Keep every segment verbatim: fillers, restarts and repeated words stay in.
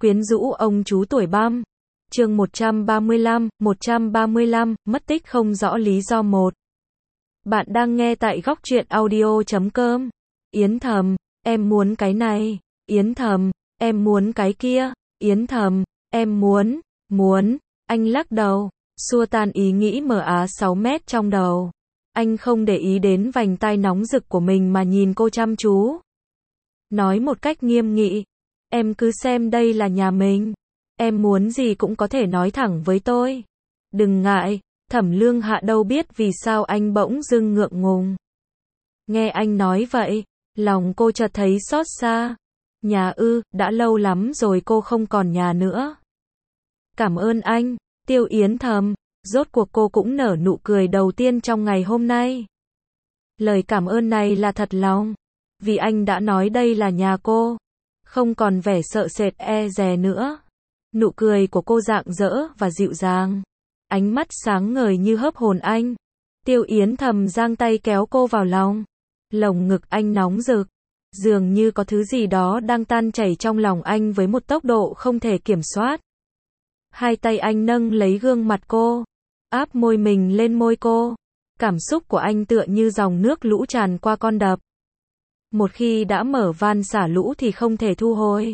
Quyến rũ ông chú tuổi băm. Chương một trăm ba mươi lăm, một trăm ba mươi lăm, mất tích không rõ lý do một. Bạn đang nghe tại góc truyện audio chấm com. Yến Thầm, em muốn cái này. Yến Thầm, em muốn cái kia. Yến Thầm, em muốn, muốn. Anh lắc đầu, xua tan ý nghĩ mờ á sáu mét trong đầu. Anh không để ý đến vành tai nóng rực của mình mà nhìn cô chăm chú. Nói một cách nghiêm nghị, em cứ xem đây là nhà mình. Em muốn gì cũng có thể nói thẳng với tôi. Đừng ngại. Thẩm Lương Hạ đâu biết vì sao anh bỗng dưng ngượng ngùng. Nghe anh nói vậy, lòng cô chợt thấy xót xa. Nhà ư, đã lâu lắm rồi cô không còn nhà nữa. Cảm ơn anh, Tiêu Yến Thầm. Rốt cuộc cô cũng nở nụ cười đầu tiên trong ngày hôm nay. Lời cảm ơn này là thật lòng. Vì anh đã nói đây là nhà cô. Không còn vẻ sợ sệt e dè nữa. Nụ cười của cô rạng rỡ và dịu dàng. Ánh mắt sáng ngời như hớp hồn anh. Tiêu Yến Thầm giang tay kéo cô vào lòng. Lồng ngực anh nóng rực. Dường như có thứ gì đó đang tan chảy trong lòng anh với một tốc độ không thể kiểm soát. Hai tay anh nâng lấy gương mặt cô. Áp môi mình lên môi cô. Cảm xúc của anh tựa như dòng nước lũ tràn qua con đập. Một khi đã mở van xả lũ thì không thể thu hồi.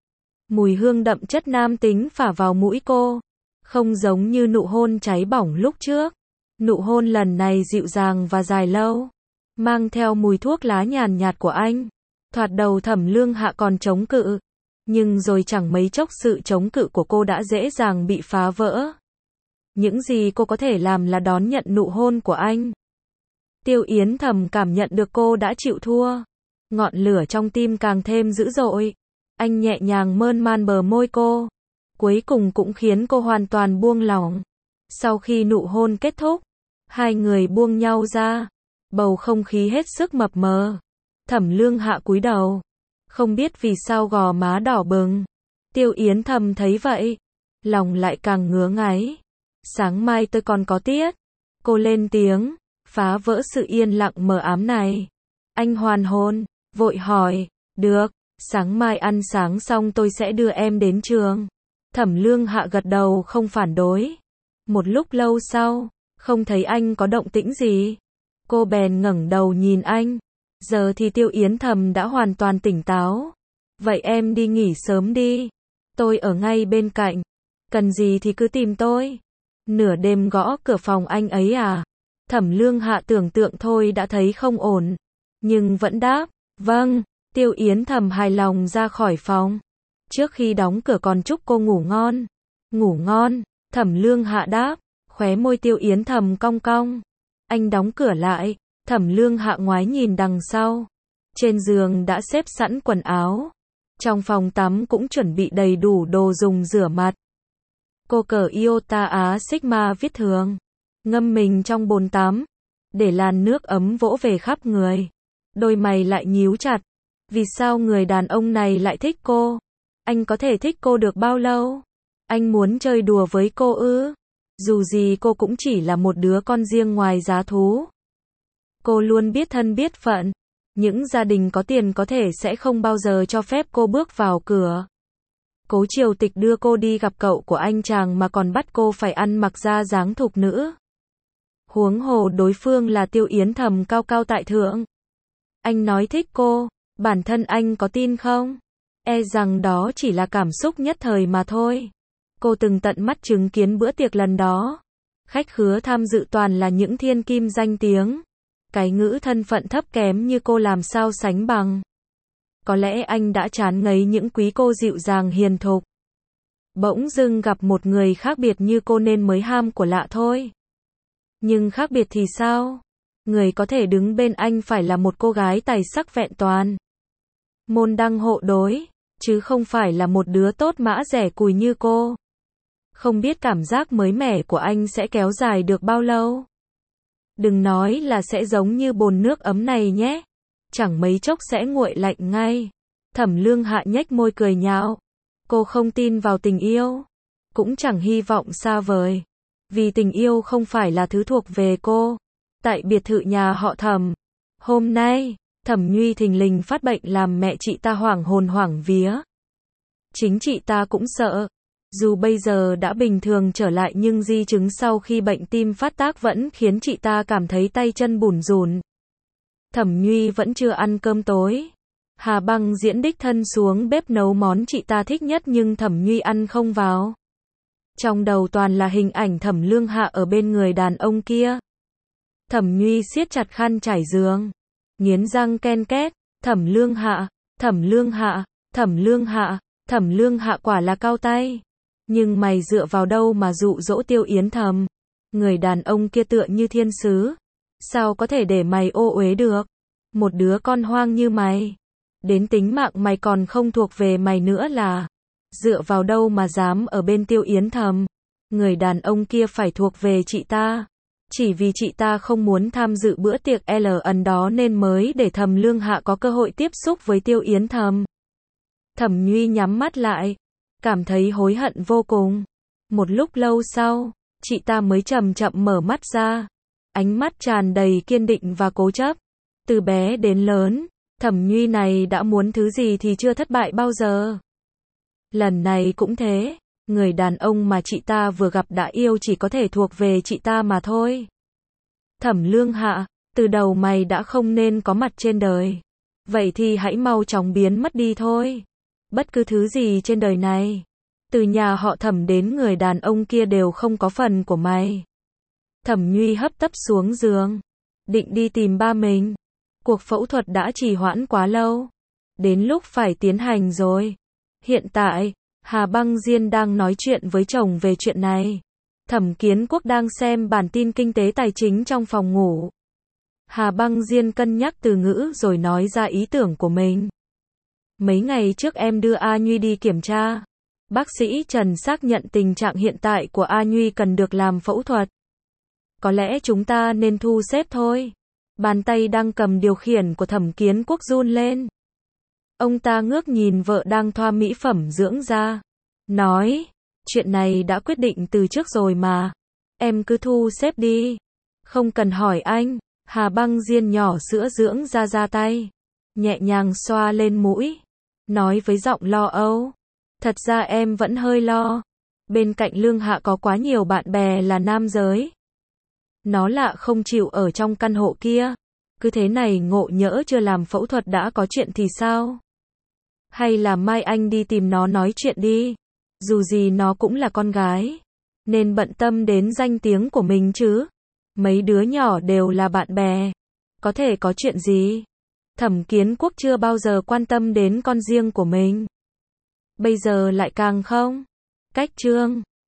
Mùi hương đậm chất nam tính phả vào mũi cô. Không giống như nụ hôn cháy bỏng lúc trước. Nụ hôn lần này dịu dàng và dài lâu. Mang theo mùi thuốc lá nhàn nhạt của anh. Thoạt đầu Thẩm Lương Hạ còn chống cự. Nhưng rồi chẳng mấy chốc sự chống cự của cô đã dễ dàng bị phá vỡ. Những gì cô có thể làm là đón nhận nụ hôn của anh. Tiêu Yến Thầm cảm nhận được cô đã chịu thua. Ngọn lửa trong tim càng thêm dữ dội. Anh nhẹ nhàng mơn man bờ môi cô. Cuối cùng cũng khiến cô hoàn toàn buông lỏng. Sau khi nụ hôn kết thúc, hai người buông nhau ra. Bầu không khí hết sức mập mờ. Thẩm Lương Hạ cúi đầu. Không biết vì sao gò má đỏ bừng. Tiêu Yến Thầm thấy vậy. Lòng lại càng ngứa ngáy. Sáng mai tôi còn có tiết. Cô lên tiếng, phá vỡ sự yên lặng mờ ám này. Anh hoàn hồn, vội hỏi, được, sáng mai ăn sáng xong tôi sẽ đưa em đến trường. Thẩm Lương Hạ gật đầu không phản đối. Một lúc lâu sau, không thấy anh có động tĩnh gì. Cô bèn ngẩng đầu nhìn anh. Giờ thì Tiêu Yến Thầm đã hoàn toàn tỉnh táo. Vậy em đi nghỉ sớm đi. Tôi ở ngay bên cạnh. Cần gì thì cứ tìm tôi. Nửa đêm gõ cửa phòng anh ấy à? Thẩm Lương Hạ tưởng tượng thôi đã thấy không ổn. Nhưng vẫn đáp, vâng. Tiêu Yến Thầm hài lòng ra khỏi phòng. Trước khi đóng cửa còn chúc cô ngủ ngon. Ngủ ngon, Thẩm Lương Hạ đáp. Khóe môi Tiêu Yến Thầm cong cong. Anh đóng cửa lại. Thẩm Lương Hạ ngoái nhìn đằng sau. Trên giường đã xếp sẵn quần áo. Trong phòng tắm cũng chuẩn bị đầy đủ đồ dùng rửa mặt. Cô cởi Iota Á Sigma viết thường. Ngâm mình trong bồn tắm. Để làn nước ấm vỗ về khắp người. Đôi mày lại nhíu chặt. Vì sao người đàn ông này lại thích cô? Anh có thể thích cô được bao lâu? Anh muốn chơi đùa với cô ư? Dù gì cô cũng chỉ là một đứa con riêng ngoài giá thú. Cô luôn biết thân biết phận. Những gia đình có tiền có thể sẽ không bao giờ cho phép cô bước vào cửa. Cố Triều Tịch đưa cô đi gặp cậu của anh chàng mà còn bắt cô phải ăn mặc ra dáng thục nữ. Huống hồ đối phương là Tiêu Yến Thầm cao cao tại thượng. Anh nói thích cô, bản thân anh có tin không? E rằng đó chỉ là cảm xúc nhất thời mà thôi. Cô từng tận mắt chứng kiến bữa tiệc lần đó. Khách khứa tham dự toàn là những thiên kim danh tiếng. Cái ngữ thân phận thấp kém như cô làm sao sánh bằng. Có lẽ anh đã chán ngấy những quý cô dịu dàng hiền thục. Bỗng dưng gặp một người khác biệt như cô nên mới ham của lạ thôi. Nhưng khác biệt thì sao? Người có thể đứng bên anh phải là một cô gái tài sắc vẹn toàn. Môn đăng hộ đối, chứ không phải là một đứa tốt mã rẻ cùi như cô. Không biết cảm giác mới mẻ của anh sẽ kéo dài được bao lâu. Đừng nói là sẽ giống như bồn nước ấm này nhé. Chẳng mấy chốc sẽ nguội lạnh ngay. Thẩm Lương Hạ nhếch môi cười nhạo. Cô không tin vào tình yêu. Cũng chẳng hy vọng xa vời. Vì tình yêu không phải là thứ thuộc về cô. Tại biệt thự nhà họ Thẩm. Hôm nay, Thẩm Nhuy thình lình phát bệnh làm mẹ chị ta hoảng hồn hoảng vía. Chính chị ta cũng sợ. Dù bây giờ đã bình thường trở lại nhưng di chứng sau khi bệnh tim phát tác vẫn khiến chị ta cảm thấy tay chân bủn rủn. Thẩm Nhuy vẫn chưa ăn cơm tối. Hà Băng Diễn đích thân xuống bếp nấu món chị ta thích nhất nhưng Thẩm Nhuy ăn không vào. Trong đầu toàn là hình ảnh Thẩm Lương Hạ ở bên người đàn ông kia. Thẩm Nhuy siết chặt khăn trải giường, nghiến răng ken két, Thẩm Lương Hạ, Thẩm Lương Hạ, Thẩm Lương Hạ, Thẩm Lương Hạ quả là cao tay. Nhưng mày dựa vào đâu mà dụ dỗ Tiêu Yến Thầm? Người đàn ông kia tựa như thiên sứ. Sao có thể để mày ô uế được? Một đứa con hoang như mày. Đến tính mạng mày còn không thuộc về mày nữa là. Dựa vào đâu mà dám ở bên Tiêu Yến Thầm? Người đàn ông kia phải thuộc về chị ta. Chỉ vì chị ta không muốn tham dự bữa tiệc L ẩn đó nên mới để Thẩm Lương Hạ có cơ hội tiếp xúc với Tiêu Yến Thầm. Thẩm Nhuy nhắm mắt lại, cảm thấy hối hận vô cùng. Một lúc lâu sau, chị ta mới chậm chậm mở mắt ra. Ánh mắt tràn đầy kiên định và cố chấp. Từ bé đến lớn, Thẩm Nhuy này đã muốn thứ gì thì chưa thất bại bao giờ. Lần này cũng thế, người đàn ông mà chị ta vừa gặp đã yêu chỉ có thể thuộc về chị ta mà thôi. Thẩm Lương Hạ, từ đầu mày đã không nên có mặt trên đời. Vậy thì hãy mau chóng biến mất đi thôi. Bất cứ thứ gì trên đời này, từ nhà họ Thẩm đến người đàn ông kia đều không có phần của mày. Thẩm Nhuy hấp tấp xuống giường, định đi tìm ba mình. Cuộc phẫu thuật đã trì hoãn quá lâu, đến lúc phải tiến hành rồi. Hiện tại, Hà Băng Diên đang nói chuyện với chồng về chuyện này. Thẩm Kiến Quốc đang xem bản tin kinh tế tài chính trong phòng ngủ. Hà Băng Diên cân nhắc từ ngữ rồi nói ra ý tưởng của mình. Mấy ngày trước em đưa A Nhuy đi kiểm tra. Bác sĩ Trần xác nhận tình trạng hiện tại của A Nhuy cần được làm phẫu thuật. Có lẽ chúng ta nên thu xếp thôi. Bàn tay đang cầm điều khiển của Thẩm Kiến Quốc run lên. Ông ta ngước nhìn vợ đang thoa mỹ phẩm dưỡng da. Nói, chuyện này đã quyết định từ trước rồi mà. Em cứ thu xếp đi. Không cần hỏi anh. Hà Băng Diên nhỏ sữa dưỡng da ra tay. Nhẹ nhàng xoa lên mũi. Nói với giọng lo âu. Thật ra em vẫn hơi lo. Bên cạnh Lương Hạ có quá nhiều bạn bè là nam giới. Nó lạ không chịu ở trong căn hộ kia. Cứ thế này ngộ nhỡ chưa làm phẫu thuật đã có chuyện thì sao? Hay là mai anh đi tìm nó nói chuyện đi. Dù gì nó cũng là con gái. Nên bận tâm đến danh tiếng của mình chứ. Mấy đứa nhỏ đều là bạn bè. Có thể có chuyện gì? Thẩm Kiến Quốc chưa bao giờ quan tâm đến con riêng của mình. Bây giờ lại càng không. Cách chương